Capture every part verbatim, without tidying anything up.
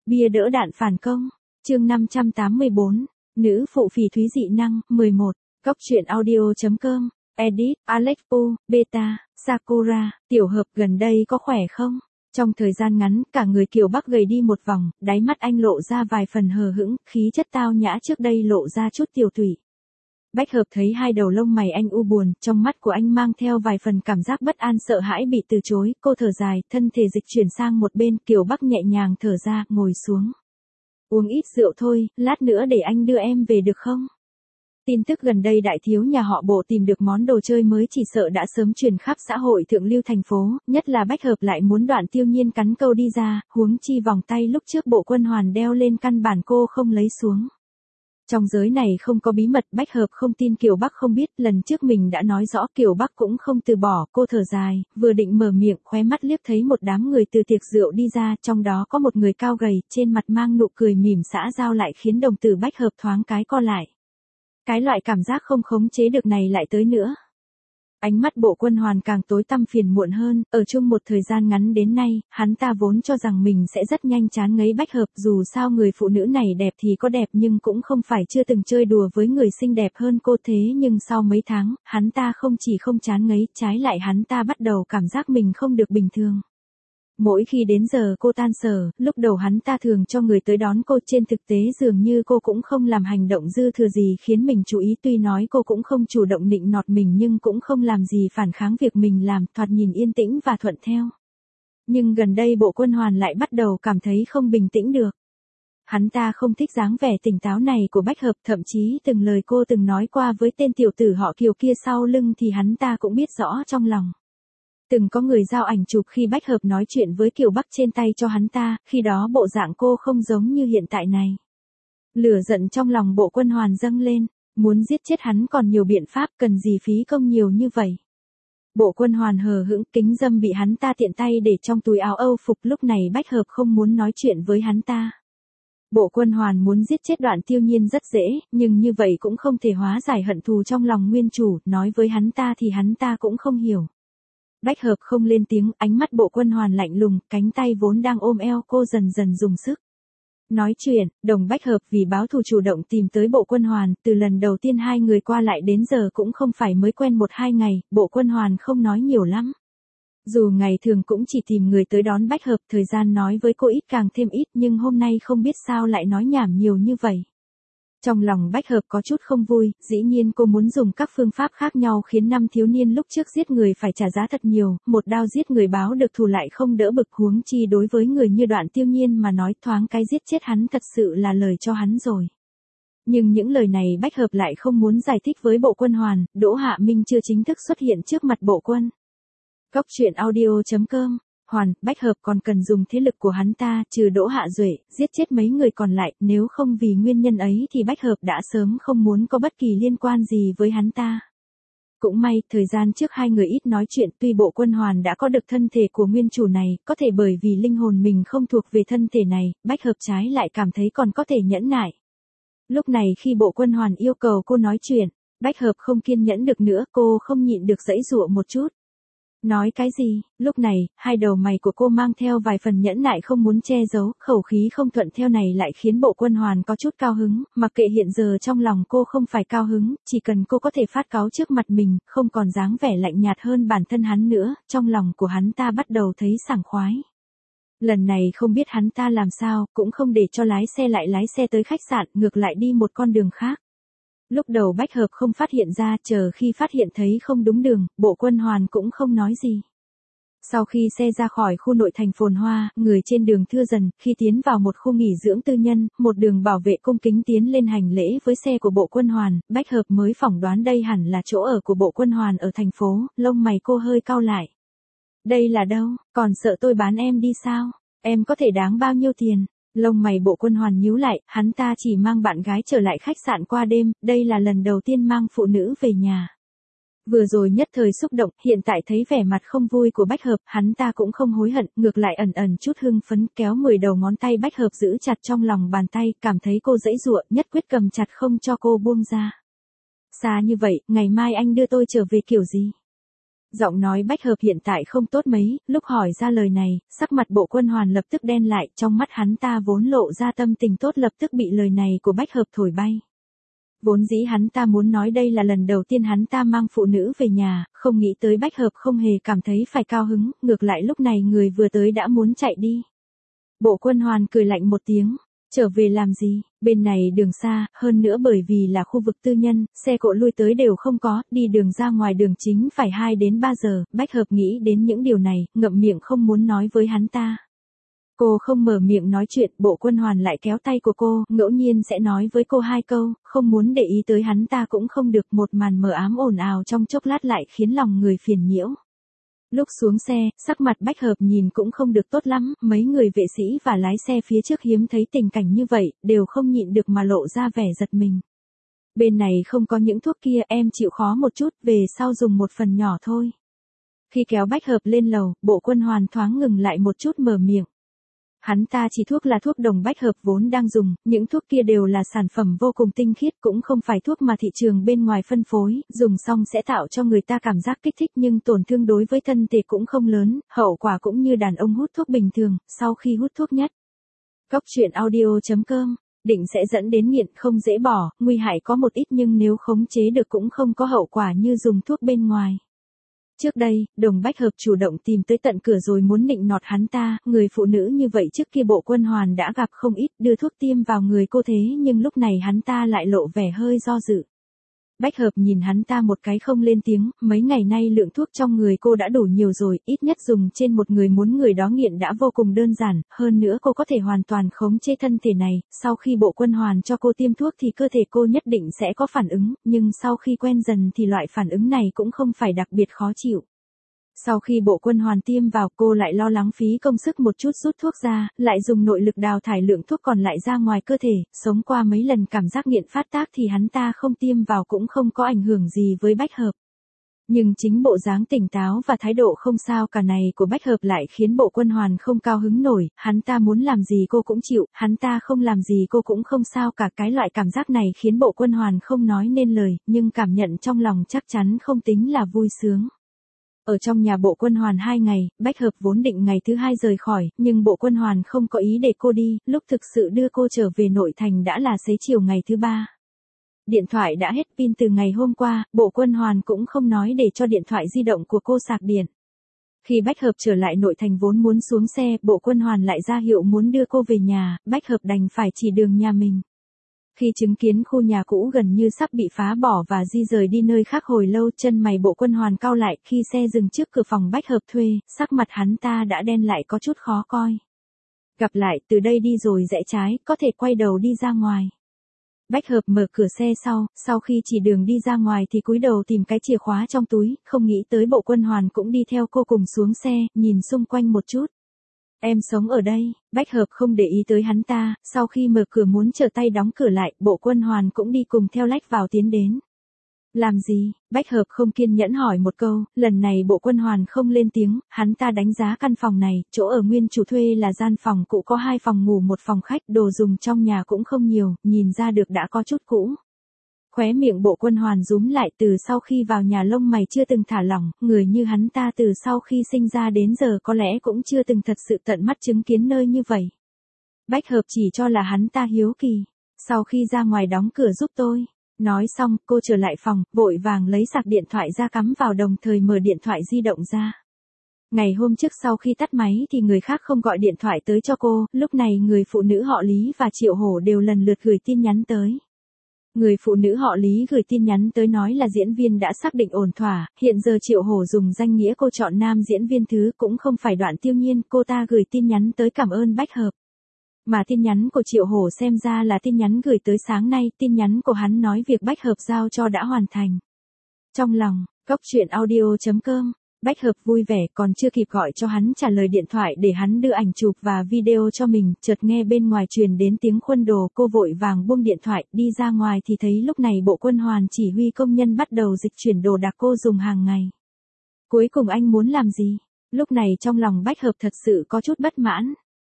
Bia đỡ đạn phản công. Chương năm trăm tám mươi bốn. Nữ phụ phỉ thúy dị năng. mười một. Góc truyện audio.com. Edit. Alex Pu. Beta. Sakura. Tiểu hợp gần đây có khỏe không? Trong thời gian ngắn, cả người Kiều Bắc gầy đi một vòng, đáy mắt anh lộ ra vài phần hờ hững, khí chất tao nhã trước đây lộ ra chút tiều tụy. Bách Hợp thấy hai đầu lông mày anh u buồn, trong mắt của anh mang theo vài phần cảm giác bất an sợ hãi bị từ chối, cô thở dài, thân thể dịch chuyển sang một bên, Kiều Bắc nhẹ nhàng thở ra, ngồi xuống. Uống ít rượu thôi, lát nữa để anh đưa em về được không? Tin tức gần đây đại thiếu nhà họ Bộ tìm được món đồ chơi mới chỉ sợ đã sớm truyền khắp xã hội thượng lưu thành phố, nhất là Bách Hợp lại muốn Đoạn Tiêu Nhiên cắn câu đi ra, huống chi vòng tay lúc trước Bộ Quân Hoàn đeo lên căn bản cô không lấy xuống. Trong giới này không có bí mật, Bách Hợp không tin Kiều Bắc không biết, lần trước mình đã nói rõ Kiều Bắc cũng không từ bỏ, cô thở dài, vừa định mở miệng, khóe mắt liếc thấy một đám người từ tiệc rượu đi ra, trong đó có một người cao gầy, trên mặt mang nụ cười mỉm xã giao lại khiến đồng tử Bách Hợp thoáng cái co lại. Cái loại cảm giác không khống chế được này lại tới nữa. Ánh mắt Bộ Quân Hoàn càng tối tăm phiền muộn hơn, ở chung một thời gian ngắn đến nay, hắn ta vốn cho rằng mình sẽ rất nhanh chán ngấy Bách Hợp, dù sao người phụ nữ này đẹp thì có đẹp nhưng cũng không phải chưa từng chơi đùa với người xinh đẹp hơn cô thế nhưng sau mấy tháng, hắn ta không chỉ không chán ngấy, trái lại hắn ta bắt đầu cảm giác mình không được bình thường. Mỗi khi đến giờ cô tan sở, lúc đầu hắn ta thường cho người tới đón cô, trên thực tế dường như cô cũng không làm hành động dư thừa gì khiến mình chú ý, tuy nói cô cũng không chủ động nịnh nọt mình nhưng cũng không làm gì phản kháng việc mình làm, thoạt nhìn yên tĩnh và thuận theo. Nhưng gần đây Bộ Quân Hoàn lại bắt đầu cảm thấy không bình tĩnh được. Hắn ta không thích dáng vẻ tỉnh táo này của Bách Hợp, thậm chí từng lời cô từng nói qua với tên tiểu tử họ Kiều kia sau lưng thì hắn ta cũng biết rõ trong lòng. Từng có người giao ảnh chụp khi Bách Hợp nói chuyện với Kiều Bắc trên tay cho hắn ta, khi đó bộ dạng cô không giống như hiện tại này. Lửa giận trong lòng Bộ Quân Hoàn dâng lên, muốn giết chết hắn còn nhiều biện pháp, cần gì phí công nhiều như vậy. Bộ Quân Hoàn hờ hững, kính dâm bị hắn ta tiện tay để trong túi áo Âu phục, lúc này Bách Hợp không muốn nói chuyện với hắn ta. Bộ Quân Hoàn muốn giết chết Đoạn Tiêu Nhiên rất dễ, nhưng như vậy cũng không thể hóa giải hận thù trong lòng nguyên chủ, nói với hắn ta thì hắn ta cũng không hiểu. Bách Hợp không lên tiếng, ánh mắt Bộ Quân Hoàn lạnh lùng, cánh tay vốn đang ôm eo cô dần dần dùng sức. Nói chuyện, Đồng Bách Hợp vì báo thù chủ động tìm tới Bộ Quân Hoàn, từ lần đầu tiên hai người qua lại đến giờ cũng không phải mới quen một hai ngày, Bộ Quân Hoàn không nói nhiều lắm. Dù ngày thường cũng chỉ tìm người tới đón Bách Hợp, thời gian nói với cô ít càng thêm ít, nhưng hôm nay không biết sao lại nói nhảm nhiều như vậy. Trong lòng Bách Hợp có chút không vui, dĩ nhiên cô muốn dùng các phương pháp khác nhau khiến năm thiếu niên lúc trước giết người phải trả giá thật nhiều, một đao giết người báo được thù lại không đỡ bực, huống chi đối với người như Đoạn Tiêu Nhiên mà nói thoáng cái giết chết hắn thật sự là lời cho hắn rồi. Nhưng những lời này Bách Hợp lại không muốn giải thích với Bộ Quân Hoàn, Đỗ Hạ Minh chưa chính thức xuất hiện trước mặt Bộ Quân. Góc truyện audio.com. Hoàn, Bách Hợp còn cần dùng thế lực của hắn ta, trừ Đỗ Hạ Duệ, giết chết mấy người còn lại, nếu không vì nguyên nhân ấy thì Bách Hợp đã sớm không muốn có bất kỳ liên quan gì với hắn ta. Cũng may, thời gian trước hai người ít nói chuyện, tuy Bộ Quân Hoàn đã có được thân thể của nguyên chủ này, có thể bởi vì linh hồn mình không thuộc về thân thể này, Bách Hợp trái lại cảm thấy còn có thể nhẫn nại. Lúc này khi Bộ Quân Hoàn yêu cầu cô nói chuyện, Bách Hợp không kiên nhẫn được nữa, cô không nhịn được giãy giụa một chút. Nói cái gì? Lúc này, hai đầu mày của cô mang theo vài phần nhẫn nại không muốn che giấu, khẩu khí không thuận theo này lại khiến Bộ Quân Hoàn có chút cao hứng, mặc kệ hiện giờ trong lòng cô không phải cao hứng, chỉ cần cô có thể phát cáu trước mặt mình, không còn dáng vẻ lạnh nhạt hơn bản thân hắn nữa, trong lòng của hắn ta bắt đầu thấy sảng khoái. Lần này không biết hắn ta làm sao, cũng không để cho lái xe lại lái xe tới khách sạn, ngược lại đi một con đường khác. Lúc đầu Bách Hợp không phát hiện ra, chờ khi phát hiện thấy không đúng đường, Bộ Quân Hoàn cũng không nói gì. Sau khi xe ra khỏi khu nội thành phồn hoa, người trên đường thưa dần, khi tiến vào một khu nghỉ dưỡng tư nhân, một đường bảo vệ cung kính tiến lên hành lễ với xe của Bộ Quân Hoàn, Bách Hợp mới phỏng đoán đây hẳn là chỗ ở của Bộ Quân Hoàn ở thành phố, lông mày cô hơi cau lại. Đây là đâu, còn sợ tôi bán em đi sao? Em có thể đáng bao nhiêu tiền? Lông mày Bộ Quân Hoàn nhíu lại, hắn ta chỉ mang bạn gái trở lại khách sạn qua đêm, đây là lần đầu tiên mang phụ nữ về nhà. Vừa rồi nhất thời xúc động, hiện tại thấy vẻ mặt không vui của Bách Hợp, hắn ta cũng không hối hận, ngược lại ẩn ẩn chút hưng phấn, kéo mười đầu ngón tay Bách Hợp giữ chặt trong lòng bàn tay, cảm thấy cô giãy giụa, nhất quyết cầm chặt không cho cô buông ra. Xa như vậy, ngày mai anh đưa tôi trở về kiểu gì? Giọng nói Bách Hợp hiện tại không tốt mấy, lúc hỏi ra lời này, sắc mặt Bộ Quân Hoàn lập tức đen lại, trong mắt hắn ta vốn lộ ra tâm tình tốt lập tức bị lời này của Bách Hợp thổi bay. Vốn dĩ hắn ta muốn nói đây là lần đầu tiên hắn ta mang phụ nữ về nhà, không nghĩ tới Bách Hợp không hề cảm thấy phải cao hứng, ngược lại lúc này người vừa tới đã muốn chạy đi. Bộ Quân Hoàn cười lạnh một tiếng, trở về làm gì, bên này đường xa, hơn nữa bởi vì là khu vực tư nhân, xe cộ lui tới đều không có, đi đường ra ngoài đường chính phải hai đến ba giờ, Bách Hợp nghĩ đến những điều này, ngậm miệng không muốn nói với hắn ta. Cô không mở miệng nói chuyện, Bộ Quân Hoàn lại kéo tay của cô, ngẫu nhiên sẽ nói với cô hai câu, không muốn để ý tới hắn ta cũng không được, một màn mờ ám ồn ào trong chốc lát lại khiến lòng người phiền nhiễu. Lúc xuống xe, sắc mặt Bách Hợp nhìn cũng không được tốt lắm, mấy người vệ sĩ và lái xe phía trước hiếm thấy tình cảnh như vậy, đều không nhịn được mà lộ ra vẻ giật mình. Bên này không có những thuốc kia, em chịu khó một chút, về sau dùng một phần nhỏ thôi. Khi kéo Bách Hợp lên lầu, Bộ Quân Hoàn thoáng ngừng lại một chút mở miệng. Hắn ta chỉ thuốc là thuốc đồng Bách Hợp vốn đang dùng, những thuốc kia đều là sản phẩm vô cùng tinh khiết, cũng không phải thuốc mà thị trường bên ngoài phân phối, dùng xong sẽ tạo cho người ta cảm giác kích thích nhưng tổn thương đối với thân thể cũng không lớn, hậu quả cũng như đàn ông hút thuốc bình thường, sau khi hút thuốc nhất. Cóc truyện audio chấm com, định sẽ dẫn đến nghiện không dễ bỏ, nguy hại có một ít nhưng nếu khống chế được cũng không có hậu quả như dùng thuốc bên ngoài. Trước đây, Đồng Bách Hợp chủ động tìm tới tận cửa rồi muốn nịnh nọt hắn ta, người phụ nữ như vậy trước kia Bộ Quân Hoàn đã gặp không ít, đưa thuốc tiêm vào người cô thế nhưng lúc này hắn ta lại lộ vẻ hơi do dự. Bách Hợp nhìn hắn ta một cái không lên tiếng, mấy ngày nay lượng thuốc trong người cô đã đủ nhiều rồi, ít nhất dùng trên một người muốn người đó nghiện đã vô cùng đơn giản, hơn nữa cô có thể hoàn toàn khống chế thân thể này, sau khi Bộ Quân Hoàn cho cô tiêm thuốc thì cơ thể cô nhất định sẽ có phản ứng, nhưng sau khi quen dần thì loại phản ứng này cũng không phải đặc biệt khó chịu. Sau khi Bộ Quân Hoàn tiêm vào cô lại lo lắng phí công sức một chút rút thuốc ra, lại dùng nội lực đào thải lượng thuốc còn lại ra ngoài cơ thể, sống qua mấy lần cảm giác nghiện phát tác thì hắn ta không tiêm vào cũng không có ảnh hưởng gì với Bách Hợp. Nhưng chính bộ dáng tỉnh táo và thái độ không sao cả này của Bách Hợp lại khiến Bộ Quân Hoàn không cao hứng nổi, hắn ta muốn làm gì cô cũng chịu, hắn ta không làm gì cô cũng không sao cả, cái loại cảm giác này khiến Bộ Quân Hoàn không nói nên lời, nhưng cảm nhận trong lòng chắc chắn không tính là vui sướng. Ở trong nhà Bộ Quân Hoàn hai ngày, Bách Hợp vốn định ngày thứ hai rời khỏi, nhưng Bộ Quân Hoàn không có ý để cô đi, lúc thực sự đưa cô trở về nội thành đã là xế chiều ngày thứ ba. Điện thoại đã hết pin từ ngày hôm qua, Bộ Quân Hoàn cũng không nói để cho điện thoại di động của cô sạc điện. Khi Bách Hợp trở lại nội thành vốn muốn xuống xe, Bộ Quân Hoàn lại ra hiệu muốn đưa cô về nhà, Bách Hợp đành phải chỉ đường nhà mình. Khi chứng kiến khu nhà cũ gần như sắp bị phá bỏ và di rời đi nơi khác hồi lâu, chân mày Bộ Quân Hoàn cau lại, khi xe dừng trước cửa phòng Bách Hợp thuê, sắc mặt hắn ta đã đen lại có chút khó coi. Gặp lại, từ đây đi rồi rẽ trái, có thể quay đầu đi ra ngoài. Bách Hợp mở cửa xe sau, sau khi chỉ đường đi ra ngoài thì cúi đầu tìm cái chìa khóa trong túi, không nghĩ tới Bộ Quân Hoàn cũng đi theo cô cùng xuống xe, nhìn xung quanh một chút. Em sống ở đây, Bách Hợp không để ý tới hắn ta, sau khi mở cửa muốn trở tay đóng cửa lại, Bộ Quân Hoàn cũng đi cùng theo lách vào tiến đến. Làm gì? Bách Hợp không kiên nhẫn hỏi một câu, lần này Bộ Quân Hoàn không lên tiếng, hắn ta đánh giá căn phòng này, chỗ ở nguyên chủ thuê là gian phòng cũ có hai phòng ngủ một phòng khách, đồ dùng trong nhà cũng không nhiều, nhìn ra được đã có chút cũ. Khóe miệng Bộ Quân Hoàn rúm lại, từ sau khi vào nhà lông mày chưa từng thả lỏng, người như hắn ta từ sau khi sinh ra đến giờ có lẽ cũng chưa từng thật sự tận mắt chứng kiến nơi như vậy. Bách Hợp chỉ cho là hắn ta hiếu kỳ, sau khi ra ngoài đóng cửa giúp tôi. Nói xong, cô trở lại phòng, vội vàng lấy sạc điện thoại ra cắm vào đồng thời mở điện thoại di động ra. Ngày hôm trước sau khi tắt máy thì người khác không gọi điện thoại tới cho cô, lúc này người phụ nữ họ Lý và Triệu Hổ đều lần lượt gửi tin nhắn tới. Người phụ nữ họ Lý gửi tin nhắn tới nói là diễn viên đã xác định ổn thỏa, hiện giờ Triệu Hổ dùng danh nghĩa cô chọn nam diễn viên thứ cũng không phải Đoạn Tiêu Nhiên, cô ta gửi tin nhắn tới cảm ơn Bách Hợp. Mà tin nhắn của Triệu Hổ xem ra là tin nhắn gửi tới sáng nay, tin nhắn của hắn nói việc Bách Hợp giao cho đã hoàn thành. Trong lòng, cóc truyện audio chấm com, Bách Hợp vui vẻ còn chưa kịp gọi cho hắn trả lời điện thoại để hắn đưa ảnh chụp và video cho mình, chợt nghe bên ngoài truyền đến tiếng khuân đồ, cô vội vàng buông điện thoại, đi ra ngoài thì thấy lúc này Bộ Quân Hoàn chỉ huy công nhân bắt đầu dịch chuyển đồ đạc cô dùng hàng ngày. Cuối cùng anh muốn làm gì? Lúc này trong lòng Bách Hợp thật sự có chút bất mãn.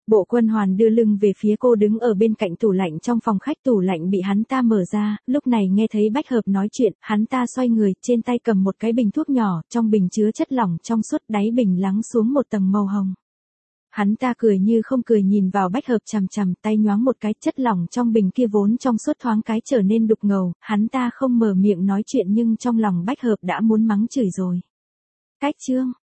Bộ Quân Hoàn đưa lưng về phía cô đứng ở bên cạnh tủ lạnh trong phòng khách, tủ lạnh bị hắn ta mở ra, lúc này nghe thấy Bách Hợp nói chuyện, hắn ta xoay người, trên tay cầm một cái bình thuốc nhỏ, trong bình chứa chất lỏng trong suốt, đáy bình lắng xuống một tầng màu hồng. Hắn ta cười như không cười nhìn vào Bách Hợp chằm chằm, tay nhoáng một cái, chất lỏng trong bình kia vốn trong suốt thoáng cái trở nên đục ngầu, hắn ta không mở miệng nói chuyện nhưng trong lòng Bách Hợp đã muốn mắng chửi rồi. Cách chương